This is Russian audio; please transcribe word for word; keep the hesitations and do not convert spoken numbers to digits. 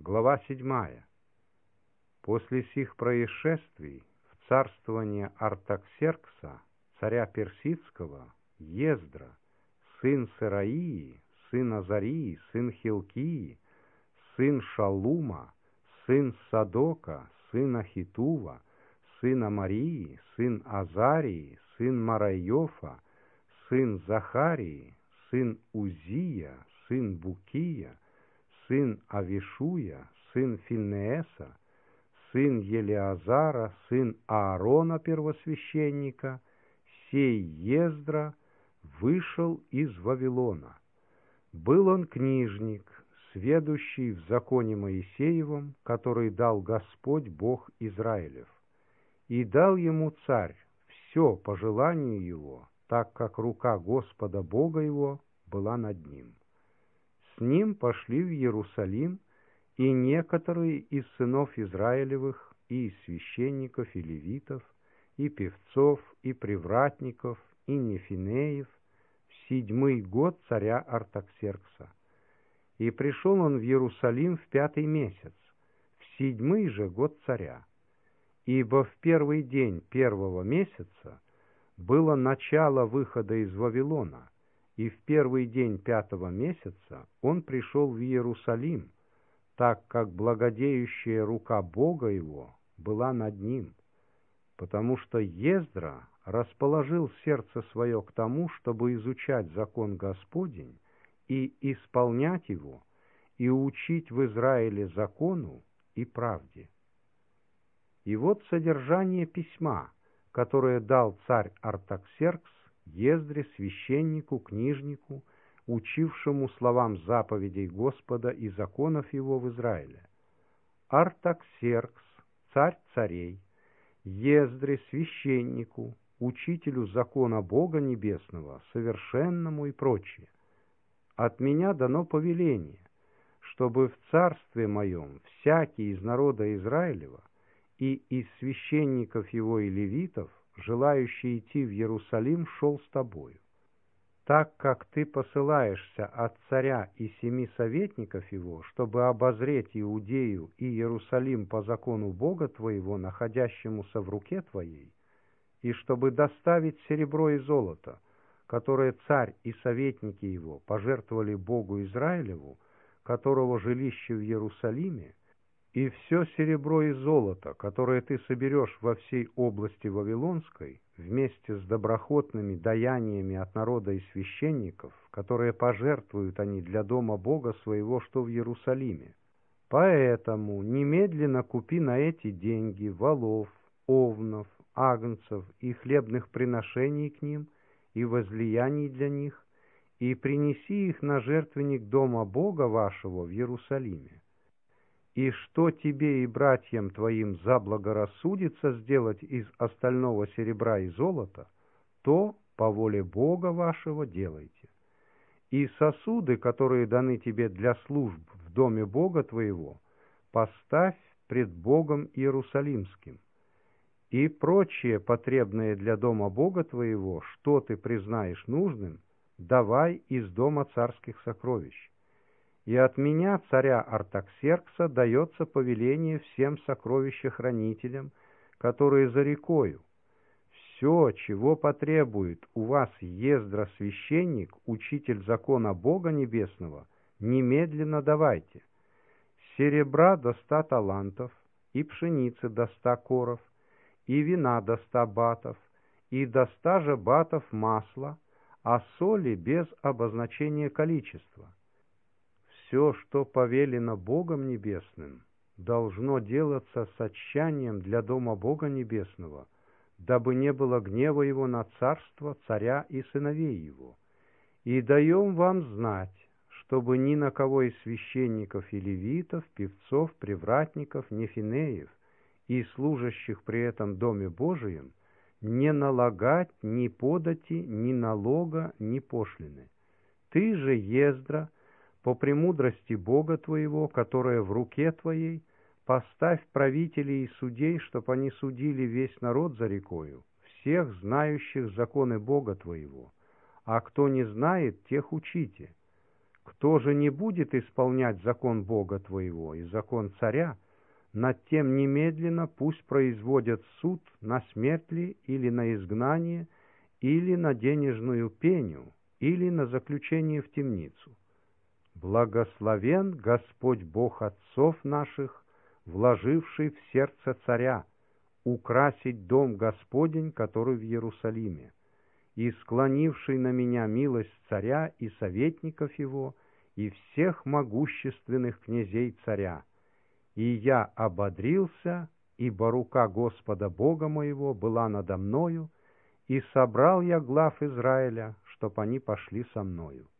Глава седьмая. После сих происшествий в царствование Артаксеркса, царя Персидского, Ездра, сын Сeraии, сын Азарии, сын Хилкии, сын Шалума, сын Садока, сын Ахитува, сын Амарии, сын Азарии, сын Марайофа, сын Захарии, сын Узия, сын Букия, сын Авишуя, сын Финееса, сын Елиазара, сын Аарона первосвященника, сей Ездра вышел из Вавилона. Был он книжник, сведущий в законе Моисеевом, который дал Господь Бог Израилев. И дал ему царь все по желанию его, так как рука Господа Бога его была над ним. С ним пошли в Иерусалим и некоторые из сынов Израилевых, и из священников, и левитов, и певцов, и привратников, и нефинеев, в седьмой год царя Артаксеркса. И пришел он в Иерусалим в пятый месяц, в седьмой же год царя. Ибо в первый день первого месяца было начало выхода из Вавилона, и в первый день пятого месяца он пришел в Иерусалим, так как благодеющая рука Бога его была над ним, потому что Ездра расположил сердце свое к тому, чтобы изучать закон Господень и исполнять его, и учить в Израиле закону и правде. И вот содержание письма, которое дал царь Артаксеркс Ездре, священнику, книжнику, учившему словам заповедей Господа и законов его в Израиле. Артаксеркс, царь царей, Ездре, священнику, учителю закона Бога Небесного, совершенному и прочее. От меня дано повеление, чтобы в царстве моем всякий из народа Израилева и из священников его и левитов, желающий идти в Иерусалим, шел с тобою. Так как ты посылаешься от царя и семи советников его, чтобы обозреть Иудею и Иерусалим по закону Бога твоего, находящемуся в руке твоей, и чтобы доставить серебро и золото, которое царь и советники его пожертвовали Богу Израилеву, которого жилище в Иерусалиме, и все серебро и золото, которое ты соберешь во всей области Вавилонской, вместе с доброхотными даяниями от народа и священников, которые пожертвуют они для дома Бога своего, что в Иерусалиме. Поэтому немедленно купи на эти деньги волов, овнов, агнцев и хлебных приношений к ним, и возлияний для них, и принеси их на жертвенник дома Бога вашего в Иерусалиме. И что тебе и братьям твоим заблагорассудится сделать из остального серебра и золота, то по воле Бога вашего делайте. И сосуды, которые даны тебе для служб в доме Бога твоего, поставь пред Богом Иерусалимским. И прочее потребное для дома Бога твоего, что ты признаешь нужным, давай из дома царских сокровищ. И от меня, царя Артаксеркса, дается повеление всем сокровищехранителям, которые за рекою. Все, чего потребует у вас Ездра священник, учитель закона Бога Небесного, немедленно давайте. Серебра до ста талантов, и пшеницы до ста коров, и вина до ста батов, и до ста же батов масла, а соли без обозначения количества. Все, что повелено Богом Небесным, должно делаться с отчаянием для дома Бога Небесного, дабы не было гнева его на царство, царя и сыновей его. И даем вам знать, чтобы ни на кого из священников и левитов, певцов, привратников, нефинеев и служащих при этом доме Божием не налагать ни подати, ни налога, ни пошлины. Ты же, Ездра, по премудрости Бога твоего, которая в руке твоей, поставь правителей и судей, чтоб они судили весь народ за рекою, всех знающих законы Бога твоего, а кто не знает, тех учите. Кто же не будет исполнять закон Бога твоего и закон царя, над тем немедленно пусть производят суд на смерть ли, или на изгнание, или на денежную пеню, или на заключение в темницу. Благословен Господь Бог отцов наших, вложивший в сердце царя украсить дом Господень, который в Иерусалиме, и склонивший на меня милость царя и советников его, и всех могущественных князей царя. И я ободрился, ибо рука Господа Бога моего была надо мною, и собрал я глав Израиля, чтоб они пошли со мною.